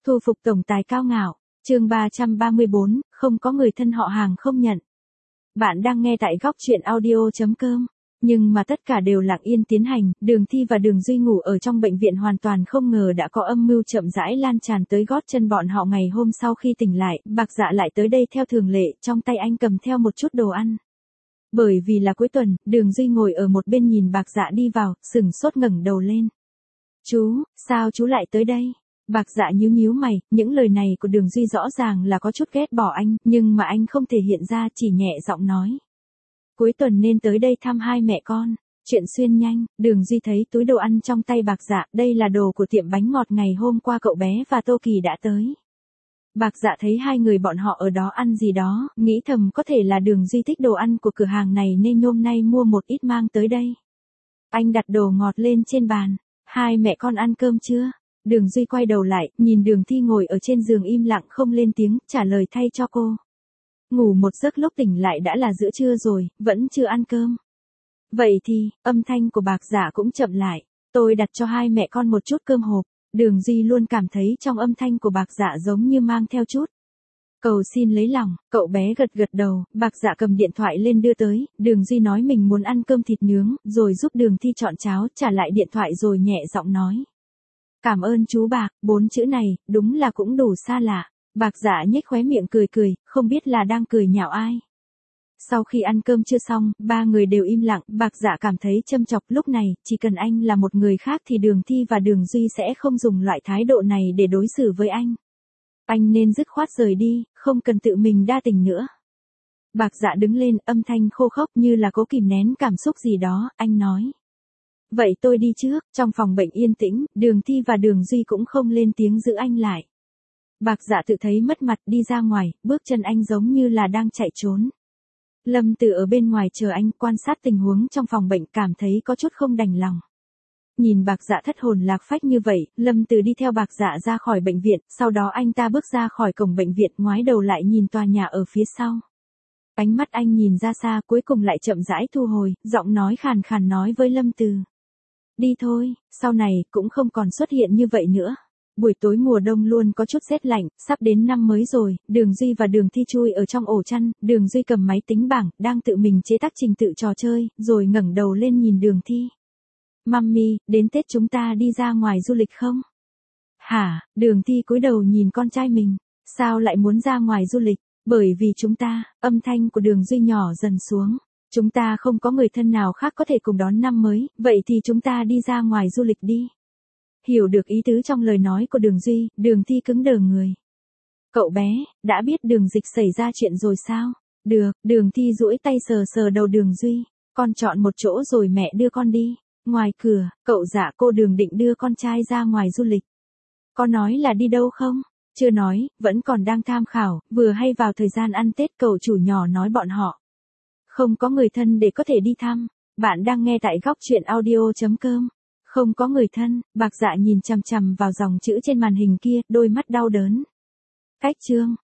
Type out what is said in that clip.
Thu phục tổng tài cao ngạo, chương 334, không có người thân họ hàng không nhận. Bạn đang nghe tại góc truyện audio.com. Nhưng mà tất cả đều lặng yên tiến hành, Đường Thi và Đường Duy ngủ ở trong bệnh viện hoàn toàn không ngờ đã có âm mưu chậm rãi lan tràn tới gót chân bọn họ ngày hôm sau khi tỉnh lại, Bạc Dạ lại tới đây theo thường lệ, trong tay anh cầm theo một chút đồ ăn. Bởi vì là cuối tuần, Đường Duy ngồi ở một bên nhìn Bạc Dạ đi vào, sừng sốt ngẩng đầu lên. Chú, sao chú lại tới đây? Bạc Dạ nhíu nhíu mày, những lời này của Đường Duy rõ ràng là có chút ghét bỏ anh, nhưng mà anh không thể hiện ra, chỉ nhẹ giọng nói. Cuối tuần nên tới đây thăm hai mẹ con. Chuyện xuyên nhanh, Đường Duy thấy túi đồ ăn trong tay Bạc Dạ, đây là đồ của tiệm bánh ngọt ngày hôm qua cậu bé và Tô Kỳ đã tới. Bạc Dạ thấy hai người bọn họ ở đó ăn gì đó, nghĩ thầm có thể là Đường Duy thích đồ ăn của cửa hàng này nên hôm nay mua một ít mang tới đây. Anh đặt đồ ngọt lên trên bàn. Hai mẹ con ăn cơm chưa? Đường Duy quay đầu lại, nhìn Đường Thi ngồi ở trên giường im lặng không lên tiếng, trả lời thay cho cô. Ngủ một giấc lúc tỉnh lại đã là giữa trưa rồi, vẫn chưa ăn cơm. Vậy thì, âm thanh của Bạc Dạ cũng chậm lại. Tôi đặt cho hai mẹ con một chút cơm hộp. Đường Duy luôn cảm thấy trong âm thanh của Bạc Dạ giống như mang theo chút cầu xin lấy lòng. Cậu bé gật gật đầu, Bạc Dạ cầm điện thoại lên đưa tới. Đường Duy nói mình muốn ăn cơm thịt nướng, rồi giúp Đường Thi chọn cháo, trả lại điện thoại rồi nhẹ giọng nói. Cảm ơn chú Bạc, 4 chữ này, đúng là cũng đủ xa lạ. Bạc Dạ nhếch khóe miệng cười cười, không biết là đang cười nhạo ai. Sau khi ăn cơm chưa xong, ba người đều im lặng, Bạc Dạ cảm thấy châm chọc lúc này, chỉ cần anh là một người khác thì Đường Thi và Đường Duy sẽ không dùng loại thái độ này để đối xử với anh. Anh nên dứt khoát rời đi, không cần tự mình đa tình nữa. Bạc Dạ đứng lên, âm thanh khô khốc như là cố kìm nén cảm xúc gì đó, anh nói. Vậy tôi đi trước, trong phòng bệnh yên tĩnh, Đường Thi và Đường Duy cũng không lên tiếng giữ anh lại. Bạc Dạ tự thấy mất mặt đi ra ngoài, bước chân anh giống như là đang chạy trốn. Lâm Từ ở bên ngoài chờ anh quan sát tình huống trong phòng bệnh cảm thấy có chút không đành lòng. Nhìn Bạc Dạ thất hồn lạc phách như vậy, Lâm Từ đi theo Bạc Dạ ra khỏi bệnh viện, sau đó anh ta bước ra khỏi cổng bệnh viện ngoái đầu lại nhìn tòa nhà ở phía sau. Ánh mắt anh nhìn ra xa cuối cùng lại chậm rãi thu hồi, giọng nói khàn khàn nói với Lâm Từ. Đi thôi, sau này cũng không còn xuất hiện như vậy nữa. Buổi tối mùa đông luôn có chút rét lạnh, sắp đến năm mới rồi, Đường Duy và Đường Thi chui ở trong ổ chăn, Đường Duy cầm máy tính bảng, đang tự mình chế tác trình tự trò chơi, rồi ngẩng đầu lên nhìn Đường Thi. Mummy, đến Tết chúng ta đi ra ngoài du lịch không? Hả, Đường Thi cúi đầu nhìn con trai mình, sao lại muốn ra ngoài du lịch? Bởi vì chúng ta, âm thanh của Đường Duy nhỏ dần xuống. Chúng ta không có người thân nào khác có thể cùng đón năm mới, vậy thì chúng ta đi ra ngoài du lịch đi. Hiểu được ý tứ trong lời nói của Đường Duy, Đường Thi cứng đờ người. Cậu bé, đã biết Đường Dịch xảy ra chuyện rồi sao? Được, Đường Thi duỗi tay sờ sờ đầu Đường Duy. Con chọn một chỗ rồi mẹ đưa con đi. Ngoài cửa, cậu dạ cô Đường định đưa con trai ra ngoài du lịch. Có nói là đi đâu không? Chưa nói, vẫn còn đang tham khảo, vừa hay vào thời gian ăn Tết cậu chủ nhỏ nói bọn họ. Không có người thân để có thể đi thăm. Bạn đang nghe tại góc truyện audio.com. Không có người thân, Bạc Dạ nhìn chằm chằm vào dòng chữ trên màn hình kia, đôi mắt đau đớn. Cách chương.